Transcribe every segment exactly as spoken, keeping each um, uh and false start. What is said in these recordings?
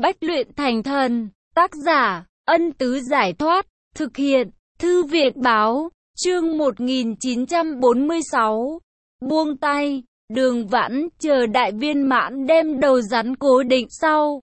Bách luyện thành thần. Tác giả, Ân Tứ Giải Thoát. Thực hiện, Thư viện Báo. Chương một nghìn chín trăm bốn mươi sáu. Buông tay. Đường Vãn chờ đại viên mãn đem đầu rắn cố định sau.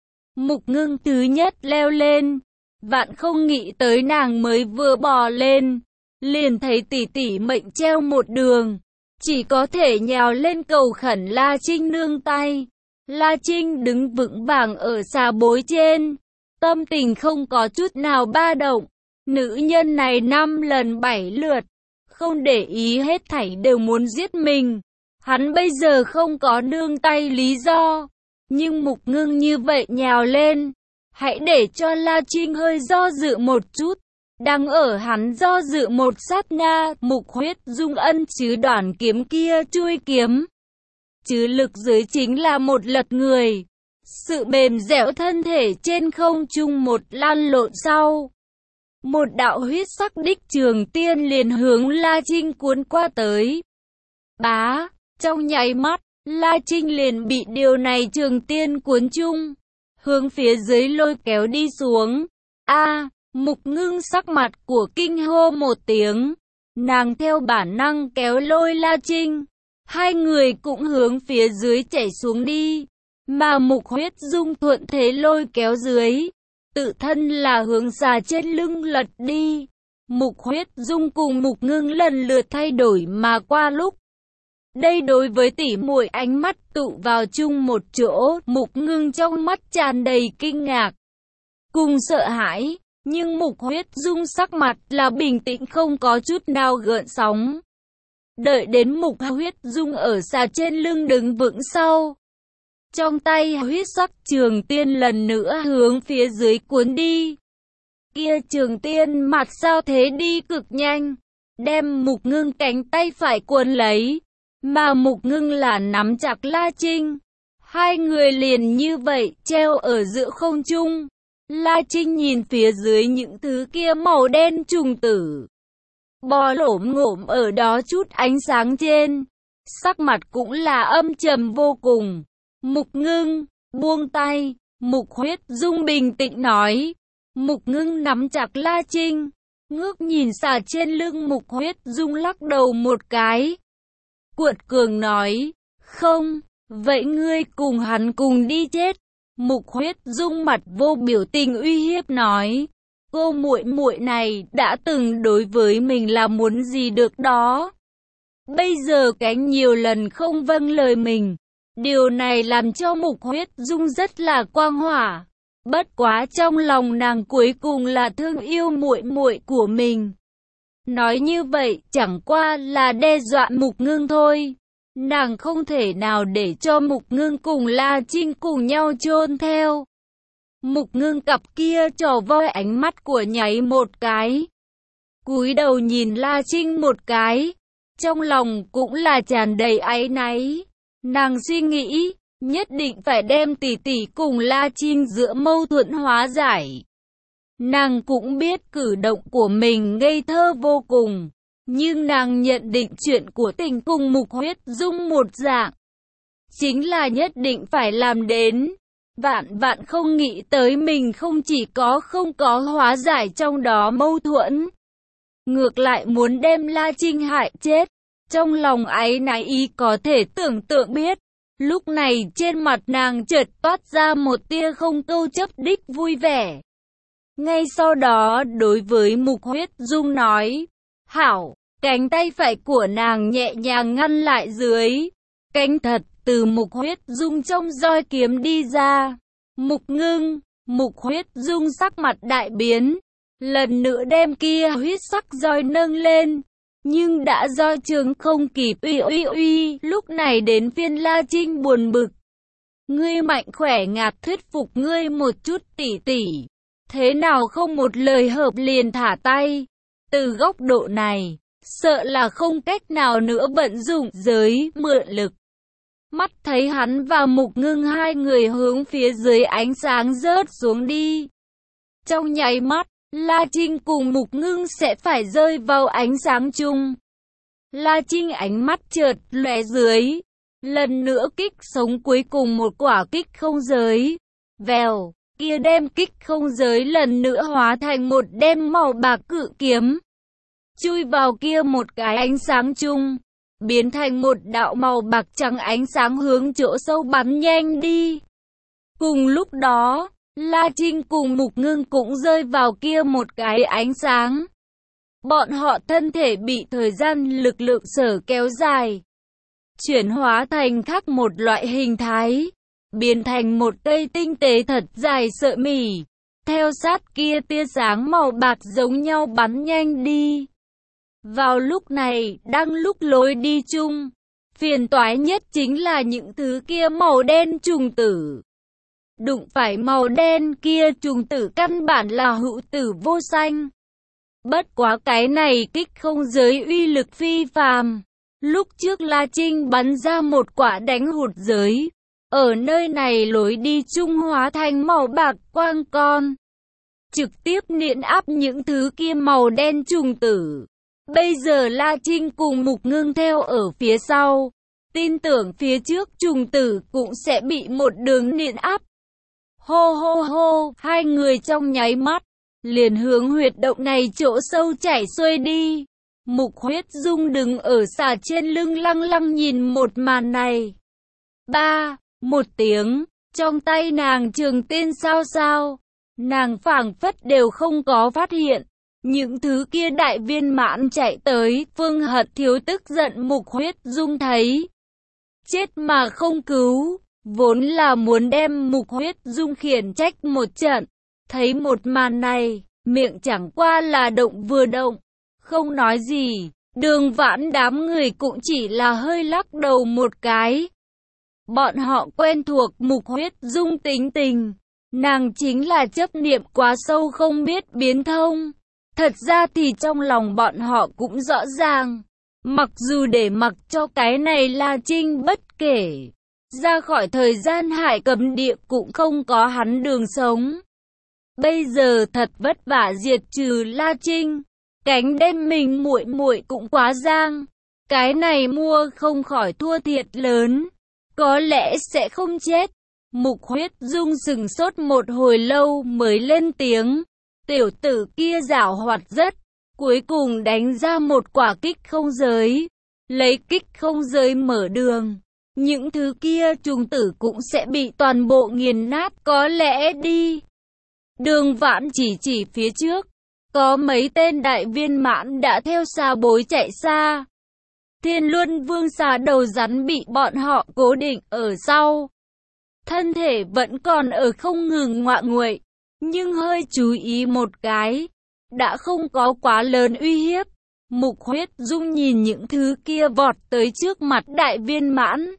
Mục Ngưng thứ nhất leo lên. Vạn không nghĩ tới nàng mới vừa bò lên, liền thấy tỷ tỷ mệnh treo một đường, chỉ có thể nhào lên cầu khẩn La Trinh nương tay. La Trinh đứng vững vàng ở xà bối trên, tâm tình không có chút nào ba động. Nữ nhân này năm lần bảy lượt, không để ý hết thảy đều muốn giết mình. Hắn bây giờ không có nương tay lý do, nhưng Mục Ngưng như vậy nhào lên, hãy để cho La Trinh hơi do dự một chút. Đang ở hắn do dự một sát na, Mục Huyết Dung ân chứ đoạn kiếm kia chui kiếm. Chứ lực dưới chính là một lật người. Sự mềm dẻo thân thể trên không trung một lăn lộn sau. Một đạo huyết sắc đích trường tiên liền hướng La Trinh cuốn qua tới. Bá, trong nháy mắt, La Trinh liền bị điều này trường tiên cuốn chung, hướng phía dưới lôi kéo đi xuống. A, à, Mục Ngưng sắc mặt của kinh hô một tiếng, nàng theo bản năng kéo lôi La Trinh, hai người cũng hướng phía dưới chảy xuống đi, mà Mục Huyết Dung thuận thế lôi kéo dưới, tự thân là hướng xà trên lưng lật đi. Mục Huyết Dung cùng Mục Ngưng lần lượt thay đổi mà qua lúc. Đây đối với tỷ muội ánh mắt tụ vào chung một chỗ, Mục Ngưng trong mắt tràn đầy kinh ngạc cùng sợ hãi, nhưng Mục Huyết Dung sắc mặt là bình tĩnh không có chút nào gợn sóng. Đợi đến Mục Huyết Dung ở xà trên lưng đứng vững sau, trong tay huyết sắc trường tiên lần nữa hướng phía dưới cuốn đi. Kia trường tiên mặt sao thế đi cực nhanh, đem Mục Ngưng cánh tay phải cuốn lấy, mà Mục Ngưng là nắm chặt La Trinh. Hai người liền như vậy treo ở giữa không trung. La Trinh nhìn phía dưới những thứ kia màu đen trùng tử, bò lổm ngổm ở đó chút ánh sáng trên, sắc mặt cũng là âm trầm vô cùng. Mục Ngưng, buông tay, Mục Huyết Dung bình tĩnh nói. Mục Ngưng nắm chặt La Trinh, ngước nhìn xà trên lưng Mục Huyết Dung lắc đầu một cái. Cuột cường nói, không, vậy ngươi cùng hắn cùng đi chết. Mục Huyết Dung mặt vô biểu tình uy hiếp nói, cô muội muội này đã từng đối với mình là muốn gì được đó. Bây giờ cánh nhiều lần không vâng lời mình. Điều này làm cho Mục Huyết Dung rất là quang hỏa. Bất quá trong lòng nàng cuối cùng là thương yêu muội muội của mình. Nói như vậy chẳng qua là đe dọa Mục Ngưng thôi. Nàng không thể nào để cho Mục Ngưng cùng La Trinh cùng nhau chôn theo. Mục Ngưng cặp kia trò voi ánh mắt của nháy một cái, cúi đầu nhìn La Trinh một cái, trong lòng cũng là tràn đầy áy náy. Nàng suy nghĩ, nhất định phải đem tỷ tỷ cùng La Trinh giữa mâu thuẫn hóa giải. Nàng cũng biết cử động của mình ngây thơ vô cùng, nhưng nàng nhận định chuyện của tình cùng Mục Huyết Dung một dạng, chính là nhất định phải làm đến. Vạn vạn không nghĩ tới mình không chỉ có không có hóa giải trong đó mâu thuẫn, ngược lại muốn đem La Trinh hại chết. Trong lòng áy náy ý có thể tưởng tượng biết. Lúc này trên mặt nàng chợt toát ra một tia không câu chấp đích vui vẻ. Ngay sau đó đối với Mục Huyết Dung nói, hảo. Cánh tay phải của nàng nhẹ nhàng ngăn lại dưới. Cánh thật từ Mục Huyết Dung trong roi kiếm đi ra. Mục Ngưng, Mục Huyết Dung sắc mặt đại biến, lần nữa đem kia huyết sắc roi nâng lên. Nhưng đã roi trường không kịp, uy uy uy, lúc này đến phiên La Trinh buồn bực. Ngươi mạnh khỏe ngạt thuyết phục ngươi một chút tỷ tỷ. Thế nào không một lời hợp liền thả tay. Từ góc độ này, sợ là không cách nào nữa vận dụng giới mượn lực. Mắt thấy hắn và Mục Ngưng hai người hướng phía dưới ánh sáng rớt xuống đi. Trong nháy mắt, La Trinh cùng Mục Ngưng sẽ phải rơi vào ánh sáng chung. La Trinh ánh mắt chợt lóe dưới, lần nữa kích sống cuối cùng một quả kích không giới. Vèo, kia đem kích không giới lần nữa hóa thành một đem màu bạc cự kiếm. Chui vào kia một cái ánh sáng chung, biến thành một đạo màu bạc trắng ánh sáng hướng chỗ sâu bắn nhanh đi. Cùng lúc đó, La Trinh cùng Mục Ngưng cũng rơi vào kia một cái ánh sáng. Bọn họ thân thể bị thời gian lực lượng sở kéo dài, chuyển hóa thành khác một loại hình thái, biến thành một cây tinh tế thật dài sợi mỉ, theo sát kia tia sáng màu bạc giống nhau bắn nhanh đi. Vào lúc này, đang lúc lối đi chung, phiền toái nhất chính là những thứ kia màu đen trùng tử. Đụng phải màu đen kia trùng tử căn bản là hữu tử vô sanh. Bất quá cái này kích không giới uy lực phi phàm. Lúc trước La Trinh bắn ra một quả đánh hụt giới. Ở nơi này lối đi trung hóa thành màu bạc quang con. Trực tiếp niện áp những thứ kia màu đen trùng tử. Bây giờ La Trinh cùng Mục Ngưng theo ở phía sau. Tin tưởng phía trước trùng tử cũng sẽ bị một đường niện áp. Hô hô hô, hai người trong nháy mắt, liền hướng huyệt động này chỗ sâu chảy xuôi đi. Mục Huyết Dung đứng ở xà trên lưng lăng lăng nhìn một màn này. Ba, một tiếng, trong tay nàng trường tiên sao sao, nàng phảng phất đều không có phát hiện. Những thứ kia đại viên mãn chạy tới, Phương Hật Thiếu tức giận Mục Huyết Dung thấy. Chết mà không cứu. Vốn là muốn đem Mục Huyết Dung khiển trách một trận. Thấy một màn này, miệng chẳng qua là động vừa động, không nói gì. Đường Vãn đám người cũng chỉ là hơi lắc đầu một cái. Bọn họ quen thuộc Mục Huyết Dung tính tình. Nàng chính là chấp niệm quá sâu không biết biến thông. Thật ra thì trong lòng bọn họ cũng rõ ràng. Mặc dù để mặc cho cái này La Trinh bất kể. Ra khỏi thời gian hải cấm địa cũng không có hắn đường sống. Bây giờ thật vất vả diệt trừ La Trinh. Cánh đem mình muội muội cũng quá giang. Cái này mua không khỏi thua thiệt lớn. Có lẽ sẽ không chết. Mục Huyết Dung sừng sốt một hồi lâu mới lên tiếng. Tiểu tử kia giảo hoạt rất. Cuối cùng đánh ra một quả kích không giới. Lấy kích không giới mở đường. Những thứ kia trùng tử cũng sẽ bị toàn bộ nghiền nát có lẽ đi. Đường Vãn chỉ chỉ phía trước. Có mấy tên đại viên mãn đã theo xa bối chạy xa. Thiên Luân Vương xà đầu rắn bị bọn họ cố định ở sau. Thân thể vẫn còn ở không ngừng ngoạ nguậy. Nhưng hơi chú ý một cái. Đã không có quá lớn uy hiếp. Mục Huyết Dung nhìn những thứ kia vọt tới trước mặt đại viên mãn.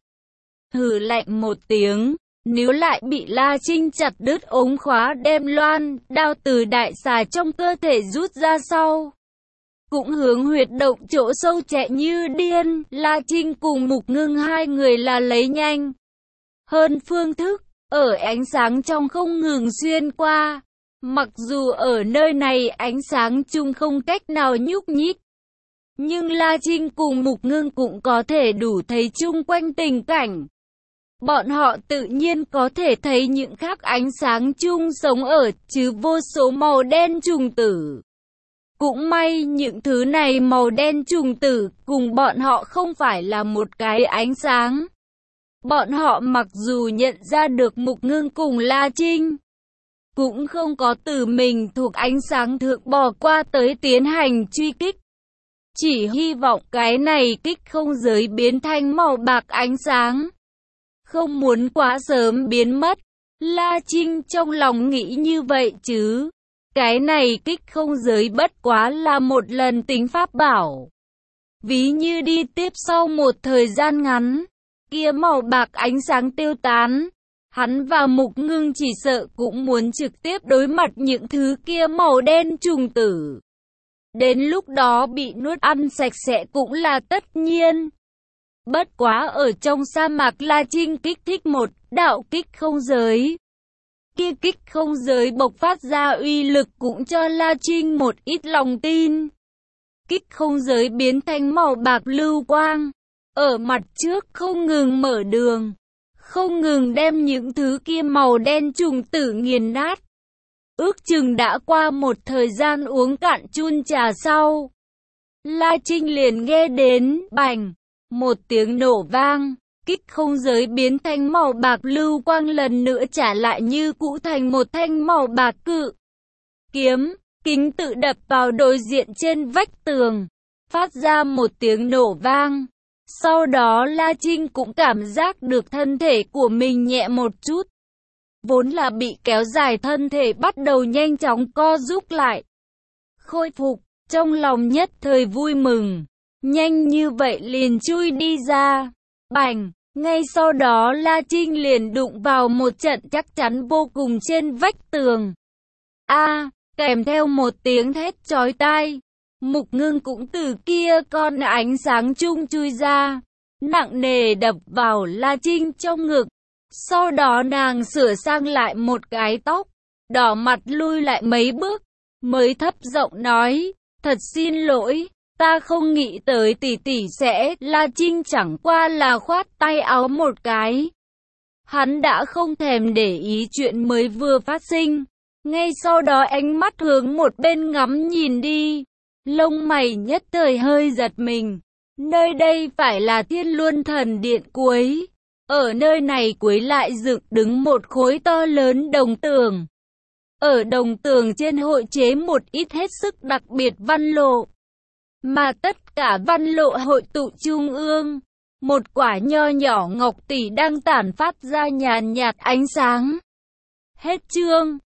Hừ lạnh một tiếng, nếu lại bị La Trinh chặt đứt ống khóa đem loan, đao từ đại xà trong cơ thể rút ra sau. Cũng hướng huyệt động chỗ sâu chạy như điên, La Trinh cùng Mục Ngưng hai người là lấy nhanh. Hơn phương thức, ở ánh sáng trong không ngừng xuyên qua. Mặc dù ở nơi này ánh sáng chung không cách nào nhúc nhích. Nhưng La Trinh cùng Mục Ngưng cũng có thể đủ thấy chung quanh tình cảnh. Bọn họ tự nhiên có thể thấy những khác ánh sáng chung sống ở chứ vô số màu đen trùng tử. Cũng may những thứ này màu đen trùng tử cùng bọn họ không phải là một cái ánh sáng. Bọn họ mặc dù nhận ra được Mục Ngưng cùng La Trinh, cũng không có từ mình thuộc ánh sáng thượng bò qua tới tiến hành truy kích. Chỉ hy vọng cái này kích không giới biến thành màu bạc ánh sáng. Không muốn quá sớm biến mất. La Trinh trong lòng nghĩ như vậy chứ. Cái này kích không giới bất quá là một lần tính pháp bảo. Ví như đi tiếp sau một thời gian ngắn. Kia màu bạc ánh sáng tiêu tán. Hắn và Mục Ngưng chỉ sợ cũng muốn trực tiếp đối mặt những thứ kia màu đen trùng tử. Đến lúc đó bị nuốt ăn sạch sẽ cũng là tất nhiên. Bất quá ở trong sa mạc La Trinh kích thích một đạo kích không giới. Kia kích không giới bộc phát ra uy lực cũng cho La Trinh một ít lòng tin. Kích không giới biến thành màu bạc lưu quang. Ở mặt trước không ngừng mở đường. không ngừng đem những thứ kia màu đen trùng tử nghiền nát. Ước chừng đã qua một thời gian uống cạn chun trà sau, La Trinh liền nghe đến, bành, một tiếng nổ vang, kích không giới biến thành màu bạc lưu quang lần nữa trả lại như cũ thành một thanh màu bạc cự kiếm, kính tự đập vào đối diện trên vách tường, phát ra một tiếng nổ vang. Sau đó La Trinh cũng cảm giác được thân thể của mình nhẹ một chút. Vốn là bị kéo dài thân thể bắt đầu nhanh chóng co rúm lại. Khôi phục, trong lòng nhất thời vui mừng. Nhanh như vậy liền chui đi ra. Bành, ngay sau đó La Trinh liền đụng vào một trận chắc chắn vô cùng trên vách tường. A, kèm theo một tiếng thét chói tai. Mục Ngưng cũng từ kia con ánh sáng chung chui ra, nặng nề đập vào La Trinh trong ngực. Sau đó nàng sửa sang lại một cái tóc, đỏ mặt lui lại mấy bước, mới thấp giọng nói, thật xin lỗi, ta không nghĩ tới tỷ tỷ sẽ. La Trinh chẳng qua là khoát tay áo một cái. Hắn đã không thèm để ý chuyện mới vừa phát sinh. Ngay sau đó ánh mắt hướng một bên ngắm nhìn đi. Lông mày nhất thời hơi giật mình. Nơi đây phải là Thiên Luân Thần Điện cuối. Ở nơi này cuối lại dựng đứng một khối to lớn đồng tường. Ở đồng tường trên hội chế một ít hết sức đặc biệt văn lộ. Mà tất cả văn lộ hội tụ trung ương. Một quả nho nhỏ ngọc tỷ đang tản phát ra nhàn nhạt ánh sáng. Hết chương.